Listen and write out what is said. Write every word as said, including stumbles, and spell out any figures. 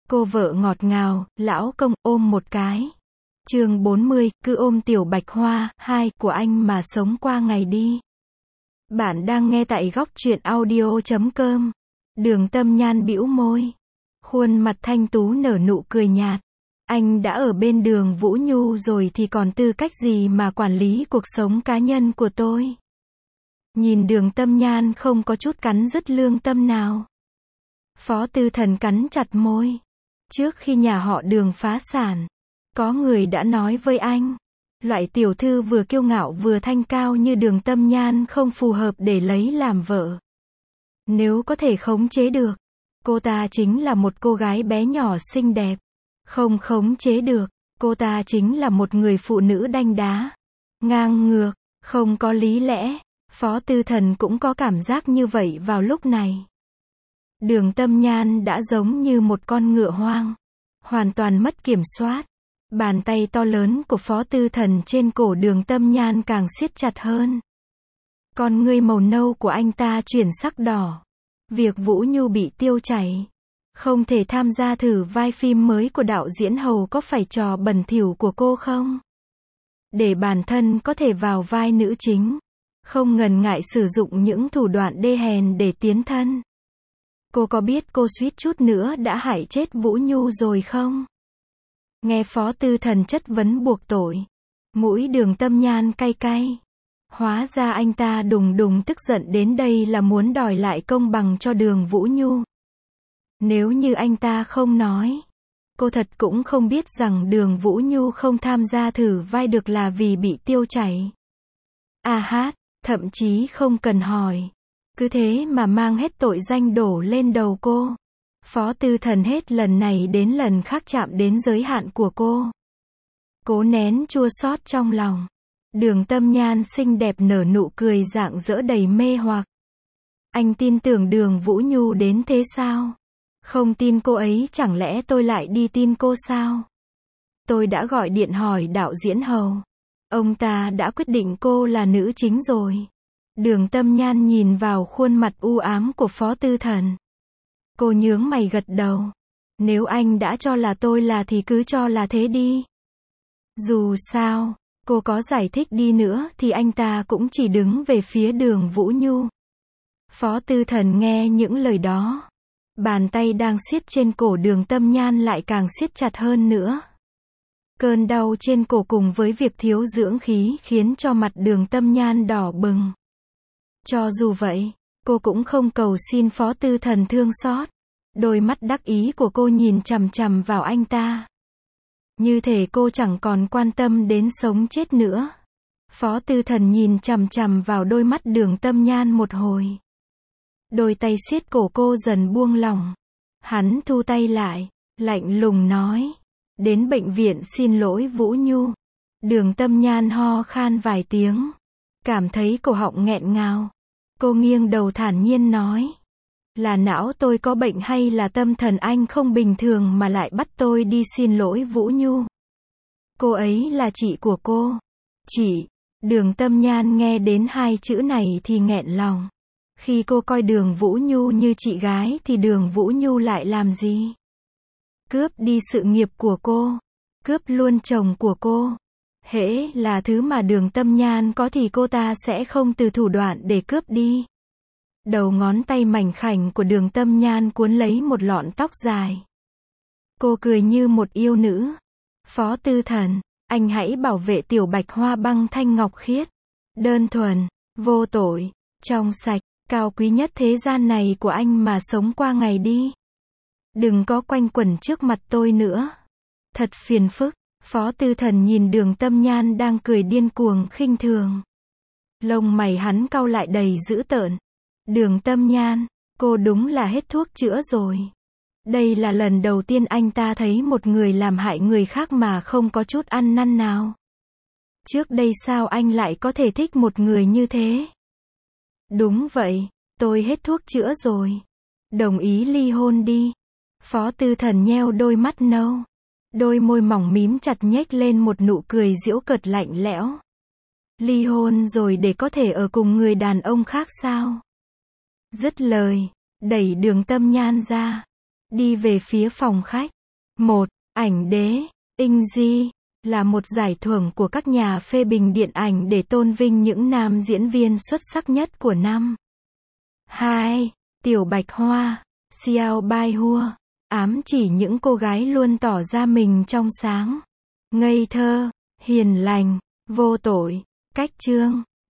Cô vợ ngọt ngào, lão công, ôm một cái. Chương bốn mươi, cứ ôm tiểu bạch hoa, hai, của anh mà sống qua ngày đi. Bạn đang nghe tại góc truyện audio chấm com. Đường Tâm Nhan bĩu môi. Khuôn mặt thanh tú nở nụ cười nhạt. Anh đã ở bên Đường Vũ Nhu rồi thì còn tư cách gì mà quản lý cuộc sống cá nhân của tôi. Nhìn Đường Tâm Nhan không có chút cắn rứt lương tâm nào. Phó Tư Thần cắn chặt môi. Trước khi nhà họ Đường phá sản, có người đã nói với anh, loại tiểu thư vừa kiêu ngạo vừa thanh cao như Đường Tâm Nhan không phù hợp để lấy làm vợ. Nếu có thể khống chế được, cô ta chính là một cô gái bé nhỏ xinh đẹp. Không khống chế được, cô ta chính là một người phụ nữ đanh đá, ngang ngược, không có lý lẽ. Phó Tư Thần cũng có cảm giác như vậy vào lúc này. Đường Tâm Nhan đã giống như một con ngựa hoang, hoàn toàn mất kiểm soát. Bàn tay to lớn của Phó Tư Thần trên cổ Đường Tâm Nhan càng siết chặt hơn. Con ngươi màu nâu của anh ta chuyển sắc đỏ. Việc Vũ Nhu bị tiêu chảy, không thể tham gia thử vai phim mới của đạo diễn Hầu có phải trò bẩn thỉu của cô không? Để bản thân có thể vào vai nữ chính, không ngần ngại sử dụng những thủ đoạn đê hèn để tiến thân. Cô có biết cô suýt chút nữa đã hại chết Vũ Nhu rồi không? Nghe Phó Tư Thần chất vấn buộc tội, mũi Đường Tâm Nhan cay cay. Hóa ra anh ta đùng đùng tức giận đến đây là muốn đòi lại công bằng cho Đường Vũ Nhu. Nếu như anh ta không nói, cô thật cũng không biết rằng Đường Vũ Nhu không tham gia thử vai được là vì bị tiêu chảy. A hát, thậm chí không cần hỏi. Cứ thế mà mang hết tội danh đổ lên đầu cô. Phó Tư Thần hết lần này đến lần khác chạm đến giới hạn của cô. Cố nén chua xót trong lòng. Đường Tâm Nhan xinh đẹp nở nụ cười rạng rỡ đầy mê hoặc. Anh tin tưởng Đường Vũ Nhu đến thế sao? Không tin cô ấy chẳng lẽ tôi lại đi tin cô sao? Tôi đã gọi điện hỏi đạo diễn Hầu. Ông ta đã quyết định cô là nữ chính rồi. Đường Tâm Nhan nhìn vào khuôn mặt u ám của Phó Tư Thần. Cô nhướng mày gật đầu. Nếu anh đã cho là tôi là thì cứ cho là thế đi. Dù sao, cô có giải thích đi nữa thì anh ta cũng chỉ đứng về phía Đường Vũ Nhu. Phó Tư Thần nghe những lời đó. Bàn tay đang siết trên cổ Đường Tâm Nhan lại càng siết chặt hơn nữa. Cơn đau trên cổ cùng với việc thiếu dưỡng khí khiến cho mặt Đường Tâm Nhan đỏ bừng. Cho dù vậy, cô cũng không cầu xin Phó Tư Thần thương xót. Đôi mắt đắc ý của cô nhìn chằm chằm vào anh ta. Như thể cô chẳng còn quan tâm đến sống chết nữa. Phó Tư Thần nhìn chằm chằm vào đôi mắt Đường Tâm Nhan một hồi. Đôi tay siết cổ cô dần buông lỏng. Hắn thu tay lại, lạnh lùng nói. Đến bệnh viện xin lỗi Vũ Nhu. Đường Tâm Nhan ho khan vài tiếng. Cảm thấy cổ họng nghẹn ngào. Cô nghiêng đầu thản nhiên nói. Là não tôi có bệnh hay là tâm thần anh không bình thường mà lại bắt tôi đi xin lỗi Vũ Nhu? Cô ấy là chị của cô. Chị. Đường Tâm Nhan nghe đến hai chữ này thì nghẹn lòng. Khi cô coi Đường Vũ Nhu như chị gái thì Đường Vũ Nhu lại làm gì? Cướp đi sự nghiệp của cô. Cướp luôn chồng của cô. Hễ là thứ mà Đường Tâm Nhan có thì cô ta sẽ không từ thủ đoạn để cướp đi. Đầu ngón tay mảnh khảnh của Đường Tâm Nhan cuốn lấy một lọn tóc dài. Cô cười như một yêu nữ. Phó Tư Thần, anh hãy bảo vệ tiểu bạch hoa băng thanh ngọc khiết. Đơn thuần, vô tội, trong sạch, cao quý nhất thế gian này của anh mà sống qua ngày đi. Đừng có quanh quẩn trước mặt tôi nữa. Thật phiền phức. Phó Tư Thần nhìn Đường Tâm Nhan đang cười điên cuồng khinh thường. Lông mày hắn cau lại đầy dữ tợn. Đường Tâm Nhan, cô đúng là hết thuốc chữa rồi. Đây là lần đầu tiên anh ta thấy một người làm hại người khác mà không có chút ăn năn nào. Trước đây sao anh lại có thể thích một người như thế? Đúng vậy, tôi hết thuốc chữa rồi. Đồng ý ly hôn đi. Phó Tư Thần nheo đôi mắt nâu. Đôi môi mỏng mím chặt nhếch lên một nụ cười giễu cợt lạnh lẽo. Ly hôn rồi để có thể ở cùng người đàn ông khác sao? Dứt lời, đẩy Đường Tâm Nhan ra. Đi về phía phòng khách. một. Ảnh đế, inh di, là một giải thưởng của các nhà phê bình điện ảnh để tôn vinh những nam diễn viên xuất sắc nhất của năm. hai. Tiểu bạch hoa, Xiao Bai Hua, ám chỉ những cô gái luôn tỏ ra mình trong sáng, ngây thơ, hiền lành, vô tội. Cách chương